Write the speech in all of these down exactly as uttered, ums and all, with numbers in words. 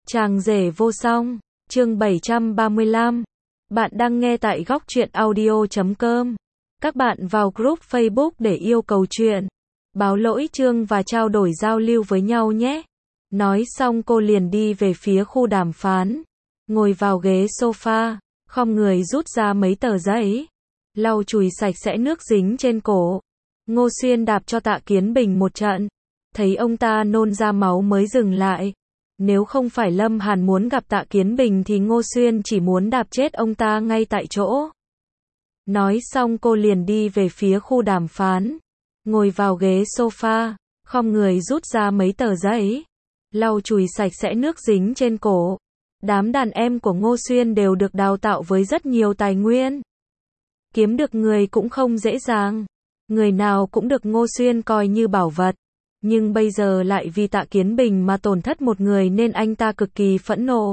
Chàng rể vô song, chương bảy trăm ba mươi lăm. Bạn đang nghe tại góc truyện audio chấm com. Các bạn vào group Facebook để yêu cầu chuyện, báo lỗi chương và trao đổi giao lưu với nhau nhé. Nói xong cô liền đi về phía khu đàm phán, ngồi vào ghế sofa, khom người rút ra mấy tờ giấy, lau chùi sạch sẽ nước dính trên cổ. Ngô Xuyên đạp cho Tạ Kiến Bình một trận, thấy ông ta nôn ra máu mới dừng lại. Nếu không phải Lâm Hàn muốn gặp Tạ Kiến Bình thì Ngô Xuyên chỉ muốn đạp chết ông ta ngay tại chỗ. Nói xong cô liền đi về phía khu đàm phán, ngồi vào ghế sofa, khom người rút ra mấy tờ giấy, lau chùi sạch sẽ nước dính trên cổ. Đám đàn em của Ngô Xuyên đều được đào tạo với rất nhiều tài nguyên. Kiếm được người cũng không dễ dàng. Người nào cũng được Ngô Xuyên coi như bảo vật. Nhưng bây giờ lại vì Tạ Kiến Bình mà tổn thất một người nên anh ta cực kỳ phẫn nộ.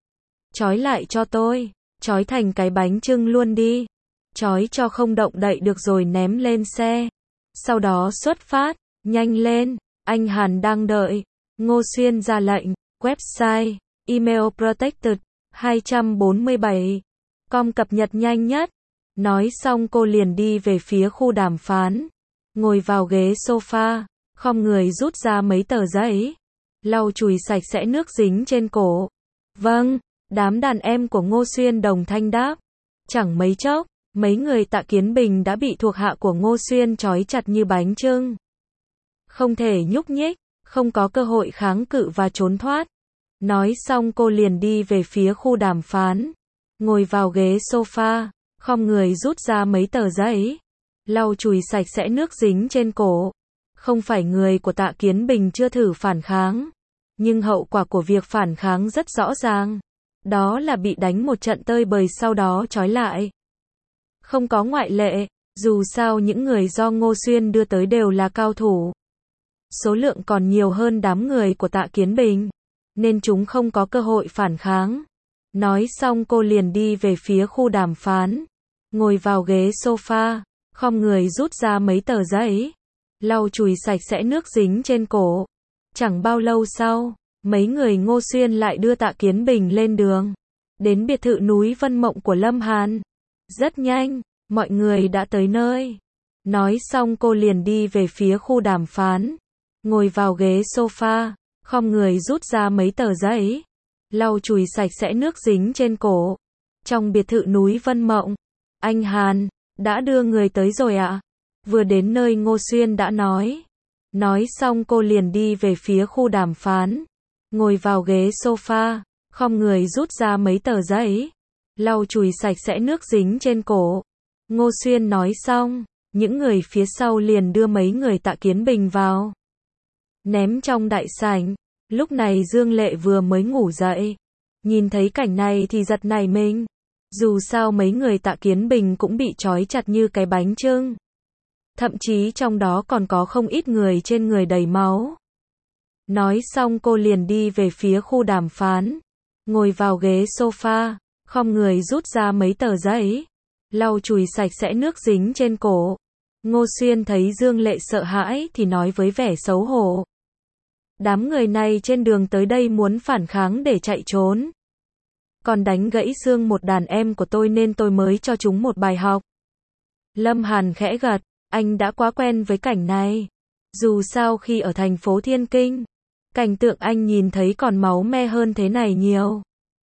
Trói lại cho tôi, trói thành cái bánh chưng luôn đi. Trói cho không động đậy được rồi ném lên xe. Sau đó xuất phát, nhanh lên, anh Hàn đang đợi. Ngô Xuyên ra lệnh, website, email protected, hai trăm bốn mươi bảy. Com cập nhật nhanh nhất. Nói xong cô liền đi về phía khu đàm phán, ngồi vào ghế sofa, khom người rút ra mấy tờ giấy, lau chùi sạch sẽ nước dính trên cổ. Vâng, đám đàn em của Ngô Xuyên đồng thanh đáp. Chẳng mấy chốc, mấy người Tạ Kiến Bình đã bị thuộc hạ của Ngô Xuyên trói chặt như bánh chưng. Không thể nhúc nhích, không có cơ hội kháng cự và trốn thoát. Nói xong cô liền đi về phía khu đàm phán, ngồi vào ghế sofa, khom người rút ra mấy tờ giấy, lau chùi sạch sẽ nước dính trên cổ. Không phải người của Tạ Kiến Bình chưa thử phản kháng, nhưng hậu quả của việc phản kháng rất rõ ràng. Đó là bị đánh một trận tơi bời sau đó trói lại. Không có ngoại lệ, dù sao những người do Ngô Xuyên đưa tới đều là cao thủ. Số lượng còn nhiều hơn đám người của Tạ Kiến Bình, nên chúng không có cơ hội phản kháng. Nói xong cô liền đi về phía khu đàm phán, ngồi vào ghế sofa, khom người rút ra mấy tờ giấy, lau chùi sạch sẽ nước dính trên cổ. Chẳng bao lâu sau, mấy người Ngô Xuyên lại đưa Tạ Kiến Bình lên đường, đến biệt thự núi Vân Mộng của Lâm Hàn. Rất nhanh, mọi người đã tới nơi. Nói xong cô liền đi về phía khu đàm phán, ngồi vào ghế sofa, khom người rút ra mấy tờ giấy, lau chùi sạch sẽ nước dính trên cổ. Trong biệt thự núi Vân Mộng, anh Hàn, đã đưa người tới rồi ạ? À? Vừa đến nơi Ngô Xuyên đã nói. Nói xong cô liền đi về phía khu đàm phán, ngồi vào ghế sofa, khom người rút ra mấy tờ giấy, lau chùi sạch sẽ nước dính trên cổ. Ngô Xuyên nói xong, những người phía sau liền đưa mấy người Tạ Kiến Bình vào, ném trong đại sảnh. Lúc này Dương Lệ vừa mới ngủ dậy, nhìn thấy cảnh này thì giật nảy mình. Dù sao mấy người Tạ Kiến Bình cũng bị trói chặt như cái bánh chưng. Thậm chí trong đó còn có không ít người trên người đầy máu. Nói xong cô liền đi về phía khu đàm phán, ngồi vào ghế sofa, khom người rút ra mấy tờ giấy, lau chùi sạch sẽ nước dính trên cổ. Ngô Xuyên thấy Dương Lệ sợ hãi thì nói với vẻ xấu hổ. Đám người này trên đường tới đây muốn phản kháng để chạy trốn, còn đánh gãy xương một đàn em của tôi nên tôi mới cho chúng một bài học. Lâm Hàn khẽ gật, anh đã quá quen với cảnh này. Dù sao khi ở thành phố Thiên Kinh, cảnh tượng anh nhìn thấy còn máu me hơn thế này nhiều.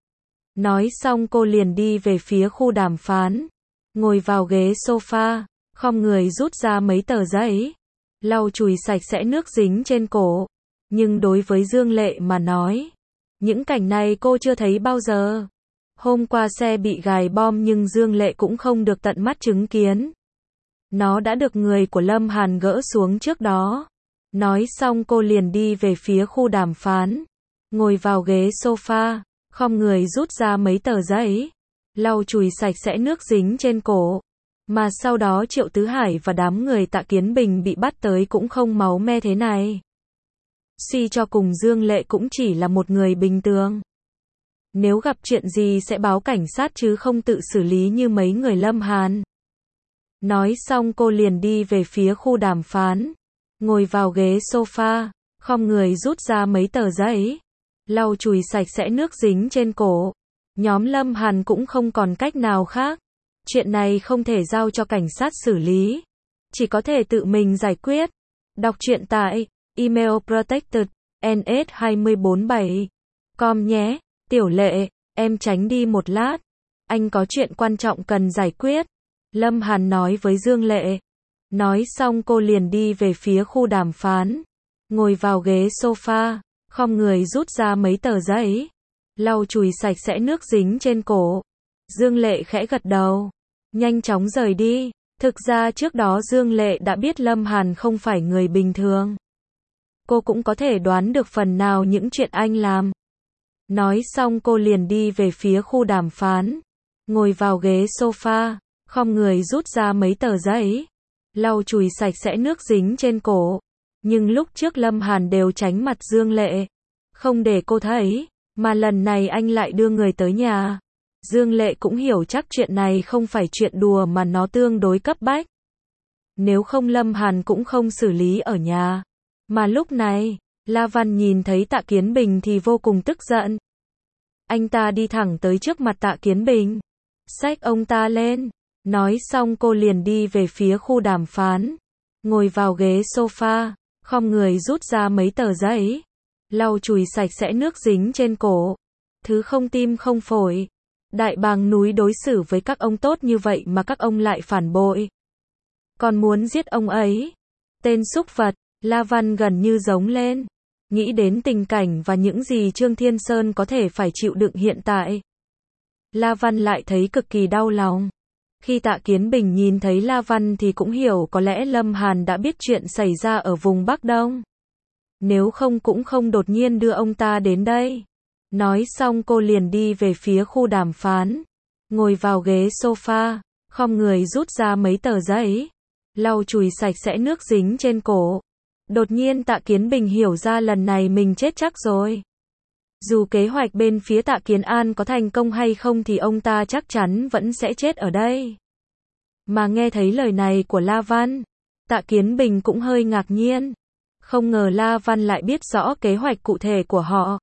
Nói xong cô liền đi về phía khu đàm phán, ngồi vào ghế sofa, khom người rút ra mấy tờ giấy, lau chùi sạch sẽ nước dính trên cổ. Nhưng đối với Dương Lệ mà nói, những cảnh này cô chưa thấy bao giờ. Hôm qua xe bị gài bom nhưng Dương Lệ cũng không được tận mắt chứng kiến. Nó đã được người của Lâm Hàn gỡ xuống trước đó. Nói xong cô liền đi về phía khu đàm phán, ngồi vào ghế sofa, khom người rút ra mấy tờ giấy, lau chùi sạch sẽ nước dính trên cổ. Mà sau đó Triệu Tứ Hải và đám người Tạ Kiến Bình bị bắt tới cũng không máu me thế này. Suy cho cùng Dương Lệ cũng chỉ là một người bình thường. Nếu gặp chuyện gì sẽ báo cảnh sát chứ không tự xử lý như mấy người Lâm Hàn. Nói xong cô liền đi về phía khu đàm phán, ngồi vào ghế sofa, khom người rút ra mấy tờ giấy, lau chùi sạch sẽ nước dính trên cổ. Nhóm Lâm Hàn cũng không còn cách nào khác. Chuyện này không thể giao cho cảnh sát xử lý. Chỉ có thể tự mình giải quyết. Đọc truyện tại email protected n s hai bốn bảy com nhé. Tiểu Lệ, em tránh đi một lát. Anh có chuyện quan trọng cần giải quyết. Lâm Hàn nói với Dương Lệ. Nói xong cô liền đi về phía khu đàm phán. Ngồi vào ghế sofa, khom người rút ra mấy tờ giấy. Lau chùi sạch sẽ nước dính trên cổ. Dương Lệ khẽ gật đầu. Nhanh chóng rời đi. Thực ra trước đó Dương Lệ đã biết Lâm Hàn không phải người bình thường. Cô cũng có thể đoán được phần nào những chuyện anh làm. Nói xong cô liền đi về phía khu đàm phán. Ngồi vào ghế sofa, khom người rút ra mấy tờ giấy. Lau chùi sạch sẽ nước dính trên cổ. Nhưng lúc trước Lâm Hàn đều tránh mặt Dương Lệ. Không để cô thấy. Mà lần này anh lại đưa người tới nhà. Dương Lệ cũng hiểu chắc chuyện này không phải chuyện đùa mà nó tương đối cấp bách. Nếu không Lâm Hàn cũng không xử lý ở nhà. Mà lúc này, La Văn nhìn thấy Tạ Kiến Bình thì vô cùng tức giận. Anh ta đi thẳng tới trước mặt Tạ Kiến Bình. Xách ông ta lên. Nói xong cô liền đi về phía khu đàm phán. Ngồi vào ghế sofa, khom người rút ra mấy tờ giấy. Lau chùi sạch sẽ nước dính trên cổ. Thứ không tim không phổi. Đại bàng núi đối xử với các ông tốt như vậy mà các ông lại phản bội. Còn muốn giết ông ấy. Tên súc vật, La Văn gần như giống lên. Nghĩ đến tình cảnh và những gì Trương Thiên Sơn có thể phải chịu đựng hiện tại. La Văn lại thấy cực kỳ đau lòng. Khi Tạ Kiến Bình nhìn thấy La Văn thì cũng hiểu có lẽ Lâm Hàn đã biết chuyện xảy ra ở vùng Bắc Đông. Nếu không cũng không đột nhiên đưa ông ta đến đây. Nói xong cô liền đi về phía khu đàm phán. Ngồi vào ghế sofa, khom người rút ra mấy tờ giấy. Lau chùi sạch sẽ nước dính trên cổ. Đột nhiên Tạ Kiến Bình hiểu ra lần này mình chết chắc rồi. Dù kế hoạch bên phía Tạ Kiến An có thành công hay không thì ông ta chắc chắn vẫn sẽ chết ở đây. Mà nghe thấy lời này của La Văn, Tạ Kiến Bình cũng hơi ngạc nhiên. Không ngờ La Văn lại biết rõ kế hoạch cụ thể của họ.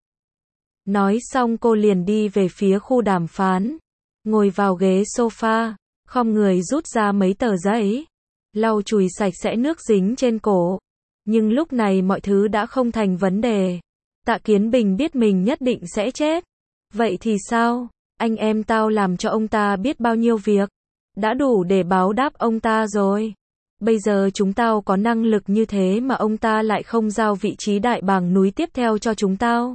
Nói xong cô liền đi về phía khu đàm phán. Ngồi vào ghế sofa, khom người rút ra mấy tờ giấy. Lau chùi sạch sẽ nước dính trên cổ. Nhưng lúc này mọi thứ đã không thành vấn đề. Tạ Kiến Bình biết mình nhất định sẽ chết. Vậy thì sao? Anh em tao làm cho ông ta biết bao nhiêu việc. Đã đủ để báo đáp ông ta rồi. Bây giờ chúng tao có năng lực như thế mà ông ta lại không giao vị trí đại bàng núi tiếp theo cho chúng tao.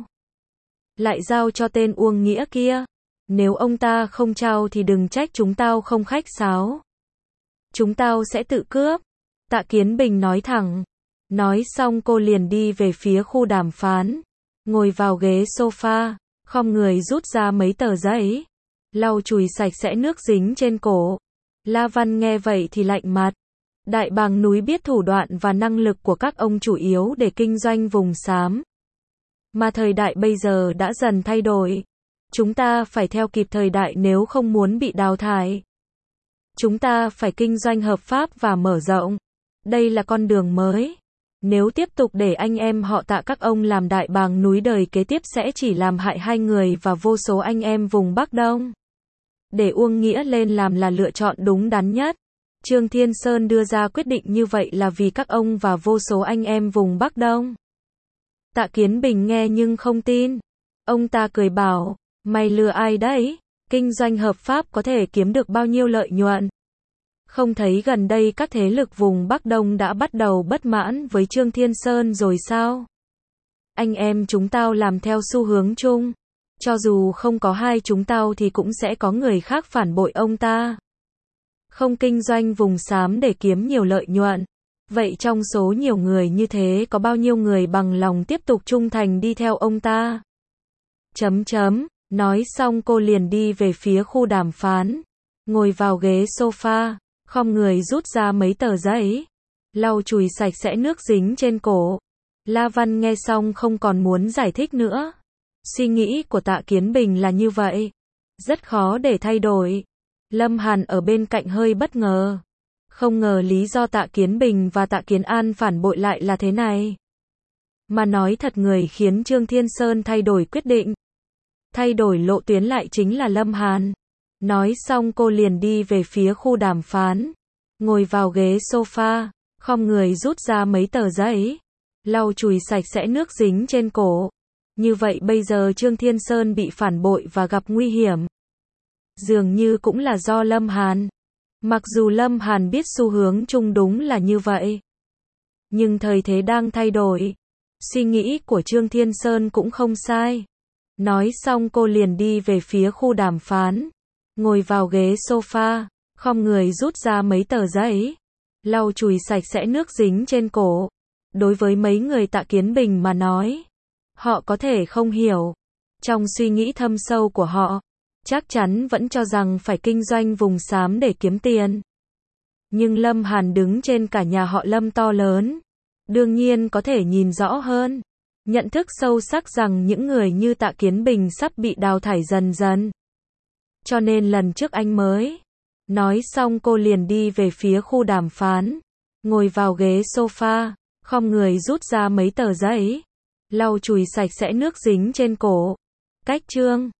Lại giao cho tên Uông Nghĩa kia. Nếu ông ta không trao thì đừng trách chúng tao không khách sáo. Chúng tao sẽ tự cướp. Tạ Kiến Bình nói thẳng. Nói xong cô liền đi về phía khu đàm phán. Ngồi vào ghế sofa, khom người rút ra mấy tờ giấy. Lau chùi sạch sẽ nước dính trên cổ. La Văn nghe vậy thì lạnh mặt. Đại bàng núi biết thủ đoạn và năng lực của các ông chủ yếu để kinh doanh vùng xám. Mà thời đại bây giờ đã dần thay đổi. Chúng ta phải theo kịp thời đại nếu không muốn bị đào thải. Chúng ta phải kinh doanh hợp pháp và mở rộng. Đây là con đường mới. Nếu tiếp tục để anh em họ Tạ các ông làm đại bàng núi đời kế tiếp sẽ chỉ làm hại hai người và vô số anh em vùng Bắc Đông. Để Uông Nghĩa lên làm là lựa chọn đúng đắn nhất. Trương Thiên Sơn đưa ra quyết định như vậy là vì các ông và vô số anh em vùng Bắc Đông. Tạ Kiến Bình nghe nhưng không tin. Ông ta cười bảo, mày lừa ai đấy? Kinh doanh hợp pháp có thể kiếm được bao nhiêu lợi nhuận? Không thấy gần đây các thế lực vùng Bắc Đông đã bắt đầu bất mãn với Trương Thiên Sơn rồi sao? Anh em chúng tao làm theo xu hướng chung. Cho dù không có hai chúng tao thì cũng sẽ có người khác phản bội ông ta. Không kinh doanh vùng xám để kiếm nhiều lợi nhuận. Vậy trong số nhiều người như thế có bao nhiêu người bằng lòng tiếp tục trung thành đi theo ông ta? Chấm chấm, nói xong cô liền đi về phía khu đàm phán. Ngồi vào ghế sofa, khom người rút ra mấy tờ giấy. Lau chùi sạch sẽ nước dính trên cổ. La Văn nghe xong không còn muốn giải thích nữa. Suy nghĩ của Tạ Kiến Bình là như vậy. Rất khó để thay đổi. Lâm Hàn ở bên cạnh hơi bất ngờ. Không ngờ lý do Tạ Kiến Bình và Tạ Kiến An phản bội lại là thế này. Mà nói thật người khiến Trương Thiên Sơn thay đổi quyết định, thay đổi lộ tuyến lại chính là Lâm Hàn. Nói xong cô liền đi về phía khu đàm phán, ngồi vào ghế sofa, khom người rút ra mấy tờ giấy, lau chùi sạch sẽ nước dính trên cổ. Như vậy bây giờ Trương Thiên Sơn bị phản bội và gặp nguy hiểm, dường như cũng là do Lâm Hàn. Mặc dù Lâm Hàn biết xu hướng chung đúng là như vậy, nhưng thời thế đang thay đổi. Suy nghĩ của Trương Thiên Sơn cũng không sai. Nói xong cô liền đi về phía khu đàm phán, ngồi vào ghế sofa, khom người rút ra mấy tờ giấy, lau chùi sạch sẽ nước dính trên cổ. Đối với mấy người Tạ Kiến Bình mà nói, họ có thể không hiểu. Trong suy nghĩ thâm sâu của họ, chắc chắn vẫn cho rằng phải kinh doanh vùng xám để kiếm tiền. Nhưng Lâm Hàn đứng trên cả nhà họ Lâm to lớn, đương nhiên có thể nhìn rõ hơn, nhận thức sâu sắc rằng những người như Tạ Kiến Bình sắp bị đào thải dần dần. Cho nên lần trước anh mới. Nói xong cô liền đi về phía khu đàm phán, ngồi vào ghế sofa, khom người rút ra mấy tờ giấy, lau chùi sạch sẽ nước dính trên cổ. Cách Trương